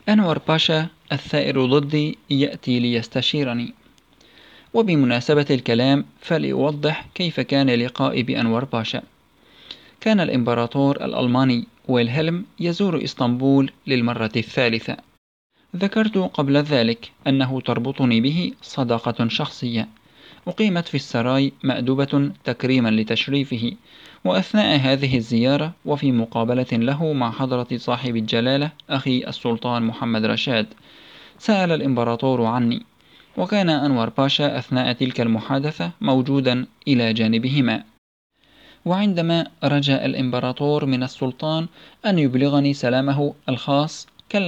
أنور باشا الثائر ضدي يأتي ليستشيرني. وبمناسبة الكلام فليوضح كيف كان لقائي بأنور باشا. كان الإمبراطور الألماني ويلهلم يزور إسطنبول للمرة الثالثة. ذكرت قبل ذلك أنه تربطني به صداقة شخصية، أقيمت في السراي مأدبة تكريما لتشريفه. وأثناء هذه الزيارة وفي مقابلة له مع حضرة صاحب الجلالة أخي السلطان محمد رشاد، سأل الإمبراطور عني، وكان أنور باشا أثناء تلك المحادثة موجودا إلى جانبهما. وعندما رجا الإمبراطور من السلطان أن يبلغني سلامه الخاص،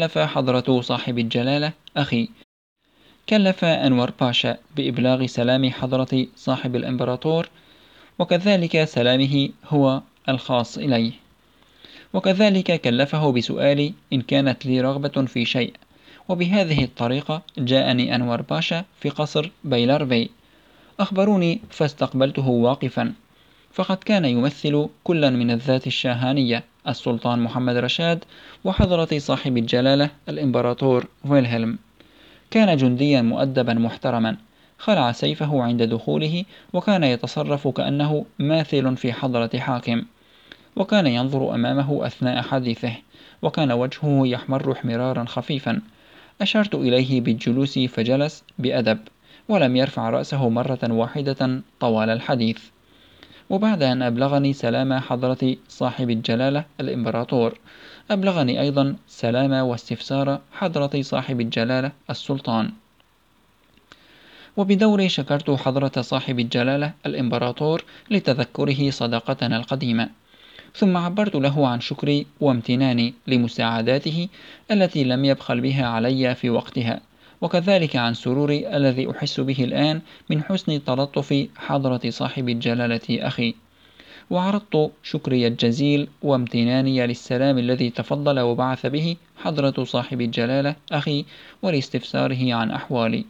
كلف أنور باشا بإبلاغ سلام حضرة صاحب الإمبراطور، وكذلك سلامه هو الخاص إليه، وكذلك كلفه بسؤالي إن كانت لي رغبة في شيء. وبهذه الطريقة جاءني أنور باشا في قصر بيلربي. أخبروني فاستقبلته واقفا، فقد كان يمثل كلا من الذات الشاهانية السلطان محمد رشاد وحضرة صاحب الجلالة الإمبراطور فيلهلم. كان جنديا مؤدبا محترما، خلع سيفه عند دخوله، وكان يتصرف كأنه ماثل في حضرة حاكم، وكان ينظر أمامه أثناء حديثه، وكان وجهه يحمر احمرارا خفيفا. أشرت إليه بالجلوس فجلس بأدب، ولم يرفع رأسه مرة واحدة طوال الحديث. وبعد أن أبلغني سلام حضرة صاحب الجلالة الإمبراطور، أبلغني أيضا سلام واستفسار حضرة صاحب الجلالة السلطان. وبدوري شكرت حضرة صاحب الجلالة الإمبراطور لتذكره صداقتنا القديمة، ثم عبرت له عن شكري وامتناني لمساعداته التي لم يبخل بها علي في وقتها، وكذلك عن سروري الذي أحس به الآن من حسن تلطف حضرة صاحب الجلالة أخي. وعرضت شكري الجزيل وامتناني للسلام الذي تفضل وبعث به حضرة صاحب الجلالة أخي، ولاستفساره عن أحوالي.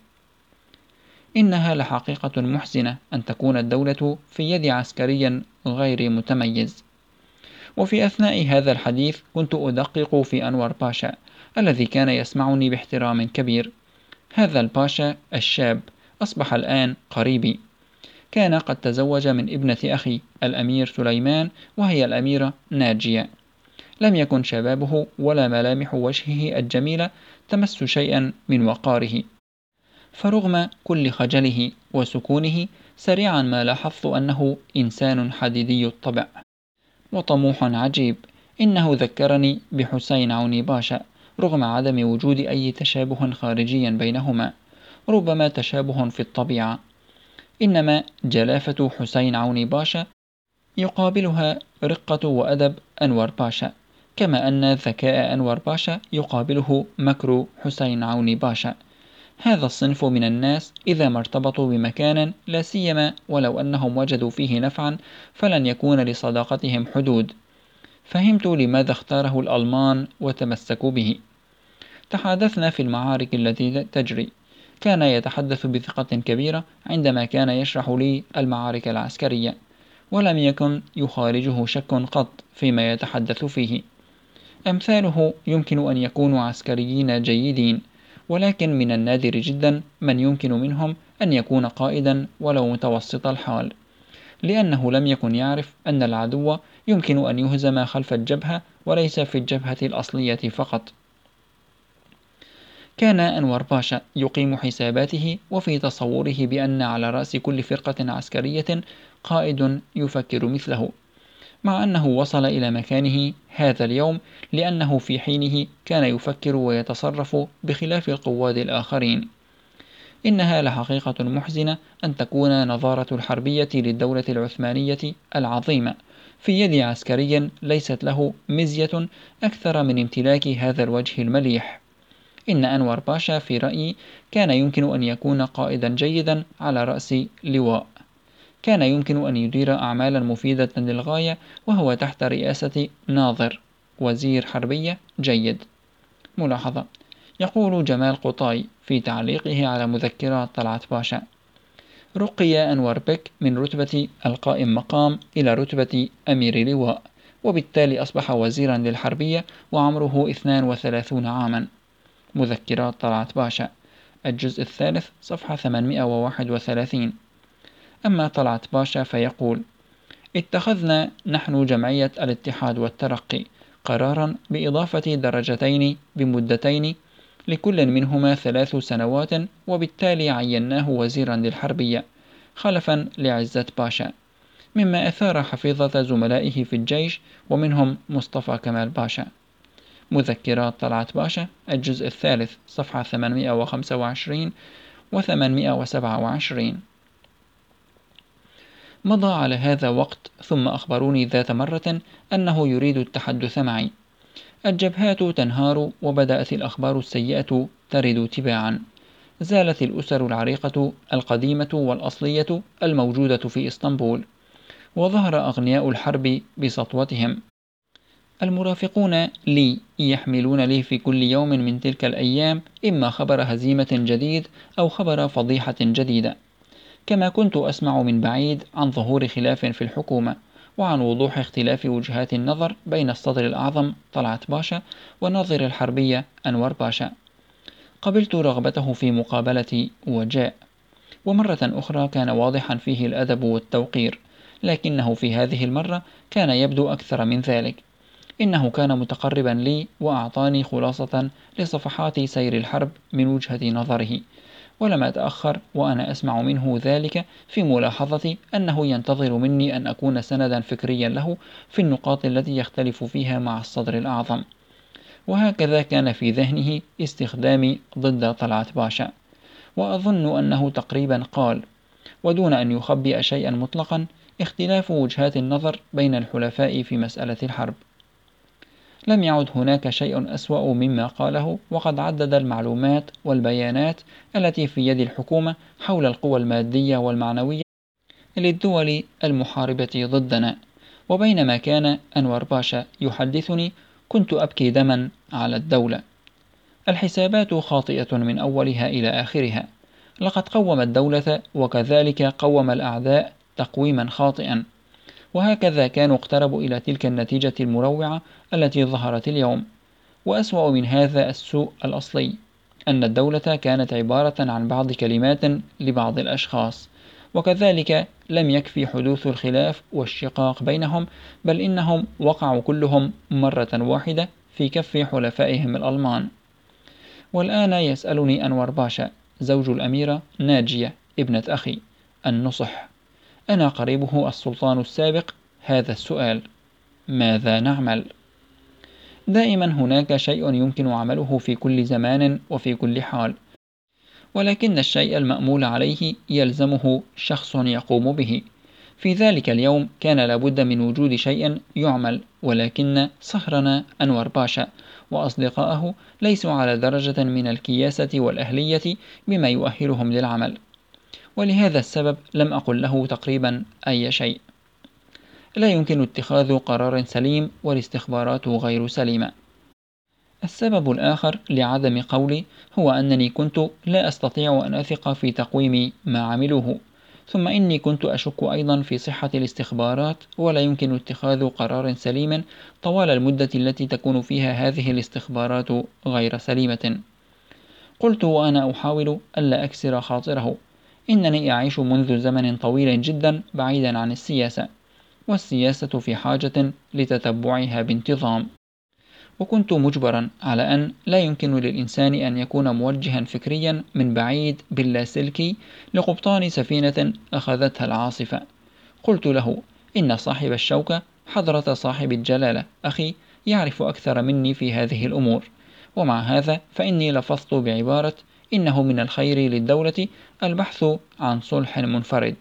إنها لحقيقة محزنة أن تكون الدولة في يد عسكري غير متميز. وفي أثناء هذا الحديث كنت أدقق في أنور باشا الذي كان يسمعني باحترام كبير. هذا الباشا الشاب أصبح الآن قريبي. كان قد تزوج من ابنة أخي الأمير سليمان، وهي الأميرة ناجية. لم يكن شبابه ولا ملامح وجهه الجميلة تمس شيئا من وقاره، فرغم كل خجله وسكونه سريعا ما لاحظت أنه إنسان حديدي الطبع وطموح عجيب. إنه ذكرني بحسين عوني باشا رغم عدم وجود أي تشابه خارجي بينهما، ربما تشابه في الطبيعة، إنما جلافة حسين عوني باشا يقابلها رقة وأدب أنور باشا، كما أن ذكاء أنور باشا يقابله مكر حسين عوني باشا. هذا الصنف من الناس إذا ما ارتبطوا بمكان، لا سيما ولو أنهم وجدوا فيه نفعا، فلن يكون لصداقتهم حدود. فهمت لماذا اختاره الألمان وتمسكوا به. تحدثنا في المعارك التي تجري. كان يتحدث بثقة كبيرة عندما كان يشرح لي المعارك العسكرية، ولم يكن يخارجه شك قط فيما يتحدث فيه. أمثاله يمكن أن يكونوا عسكريين جيدين، ولكن من النادر جدا من يمكن منهم أن يكون قائدا ولو متوسط الحال، لأنه لم يكن يعرف أن العدو يمكن أن يهزم خلف الجبهة وليس في الجبهة الأصلية فقط. كان أنور باشا يقيم حساباته وفي تصوره بأن على رأس كل فرقة عسكرية قائد يفكر مثله، مع أنه وصل إلى مكانه هذا اليوم لأنه في حينه كان يفكر ويتصرف بخلاف القواد الآخرين. إنها لحقيقة محزنة أن تكون نظارة الحربية للدولة العثمانية العظيمة في يد عسكري ليست له مزية أكثر من امتلاك هذا الوجه المليح. إن أنور باشا في رأيي كان يمكن أن يكون قائدا جيدا على رأس لواء، كان يمكن أن يدير أعمالا مفيدة للغاية وهو تحت رئاسة ناظر وزير حربية جيد. ملاحظة: يقول جمال قطاي في تعليقه على مذكرات طلعت باشا: رقي أنور بك من رتبة القائم مقام إلى رتبة أمير لواء، وبالتالي أصبح وزيرا للحربية وعمره 32 عاما. مذكرات طلعت باشا، الجزء الثالث صفحة 831. أما طلعت باشا فيقول: اتخذنا نحن جمعية الاتحاد والترقي قرارا بإضافة درجتين بمدتين لكل منهما 3 سنوات، وبالتالي عيناه وزيرا للحربية خلفا لعزت باشا، مما أثار حفيظة زملائه في الجيش ومنهم مصطفى كمال باشا. مذكرات طلعت باشا، الجزء الثالث صفحة 825 و827. مضى على هذا وقت، ثم أخبروني ذات مرة أنه يريد التحدث معي. الجبهات تنهار، وبدأت الأخبار السيئة ترد تباعا. زالت الأسر العريقة القديمة والأصلية الموجودة في إسطنبول، وظهر أغنياء الحرب بسطوتهم. المرافقون لي يحملون لي في كل يوم من تلك الأيام إما خبر هزيمة جديد أو خبر فضيحة جديدة، كما كنت أسمع من بعيد عن ظهور خلاف في الحكومة، وعن وضوح اختلاف وجهات النظر بين الصدر الأعظم طلعت باشا وناظر الحربية أنور باشا. قبلت رغبته في مقابلتي وجاء، ومرة أخرى كان واضحا فيه الأدب والتوقير، لكنه في هذه المرة كان يبدو أكثر من ذلك. إنه كان متقربا لي وأعطاني خلاصة لصفحات سير الحرب من وجهة نظره، ولم أتأخر وأنا أسمع منه ذلك في ملاحظة أنه ينتظر مني أن أكون سندا فكريا له في النقاط التي يختلف فيها مع الصدر الأعظم. وهكذا كان في ذهنه استخدامي ضد طلعت باشا، وأظن أنه تقريبا قال، ودون أن يخبئ شيئا مطلقا: اختلاف وجهات النظر بين الحلفاء في مسألة الحرب. لم يعد هناك شيء أسوأ مما قاله، وقد عدد المعلومات والبيانات التي في يد الحكومة حول القوى المادية والمعنوية للدول المحاربة ضدنا. وبينما كان أنور باشا يحدثني كنت أبكي دما على الدولة. الحسابات خاطئة من أولها إلى آخرها. لقد قوم الدولة، وكذلك قوم الأعداء تقويما خاطئا، وهكذا كانوا اقتربوا إلى تلك النتيجة المروعة التي ظهرت اليوم. وأسوأ من هذا السوء الأصلي، أن الدولة كانت عبارة عن بعض كلمات لبعض الأشخاص، وكذلك لم يكفي حدوث الخلاف والشقاق بينهم، بل إنهم وقعوا كلهم مرة واحدة في كف حلفائهم الألمان. والآن يسألني أنور باشا زوج الأميرة ناجية ابنة أخي النصح، أنا قريبه السلطان السابق، هذا السؤال: ماذا نعمل؟ دائما هناك شيء يمكن عمله في كل زمان وفي كل حال، ولكن الشيء المأمول عليه يلزمه شخص يقوم به. في ذلك اليوم كان لابد من وجود شيء يعمل، ولكن صهرنا أنور باشا وأصدقائه ليسوا على درجة من الكياسة والأهلية بما يؤهلهم للعمل، ولهذا السبب لم أقل له تقريبا أي شيء. لا يمكن اتخاذ قرار سليم والاستخبارات غير سليمة. السبب الآخر لعدم قولي هو أنني كنت لا أستطيع أن أثق في تقويم ما عملوه، ثم إني كنت أشك أيضا في صحة الاستخبارات، ولا يمكن اتخاذ قرار سليم طوال المدة التي تكون فيها هذه الاستخبارات غير سليمة. قلت وأنا أحاول ألا أكسر خاطره: إنني أعيش منذ زمن طويل جدا بعيدا عن السياسة، والسياسة في حاجة لتتبعها بانتظام، وكنت مجبرا على أن لا يمكن للإنسان أن يكون موجها فكريا من بعيد باللاسلكي لقبطان سفينة أخذتها العاصفة. قلت له: إن صاحب الشوكة حضرة صاحب الجلالة أخي يعرف أكثر مني في هذه الأمور، ومع هذا فإني لفظت بعبارة: إنه من الخير للدولة البحث عن صلح منفرد.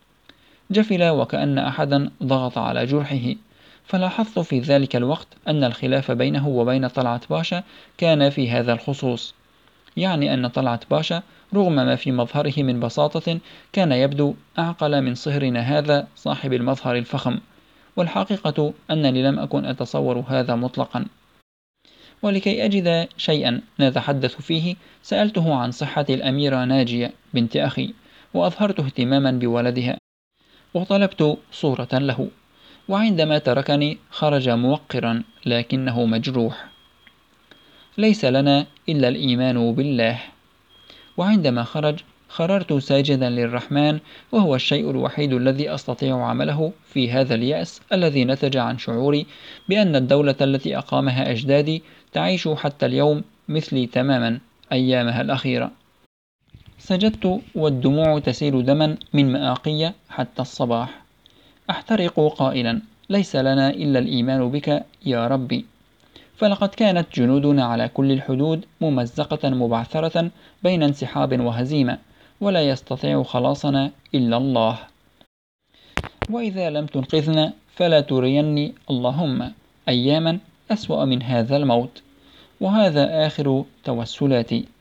جفل وكأن أحدا ضغط على جرحه، فلاحظت في ذلك الوقت أن الخلاف بينه وبين طلعت باشا كان في هذا الخصوص، يعني أن طلعت باشا رغم ما في مظهره من بساطة كان يبدو أعقل من صهرنا هذا صاحب المظهر الفخم، والحقيقة أنني لم أكن أتصور هذا مطلقا. ولكي أجد شيئا نتحدث فيه سألته عن صحة الأميرة ناجية بنت أخي، وأظهرت اهتماما بولدها، وطلبت صورة له. وعندما تركني خرج موقرا لكنه مجروح. ليس لنا إلا الإيمان بالله. وعندما خررت ساجدا للرحمن، وهو الشيء الوحيد الذي أستطيع عمله في هذا اليأس الذي نتج عن شعوري بأن الدولة التي أقامها أجدادي تعيش حتى اليوم مثلي تماما أيامها الأخيرة. سجدت والدموع تسيل دما من مآقي حتى الصباح، أحترق قائلا: ليس لنا إلا الإيمان بك يا ربي. فلقد كانت جنودنا على كل الحدود ممزقة مبعثرة بين انسحاب وهزيمة، ولا يستطيع خلاصنا إلا الله. وإذا لم تنقذنا فلا تريني اللهم أياما أسوأ من هذا الموت. وهذا آخر توسلاتي.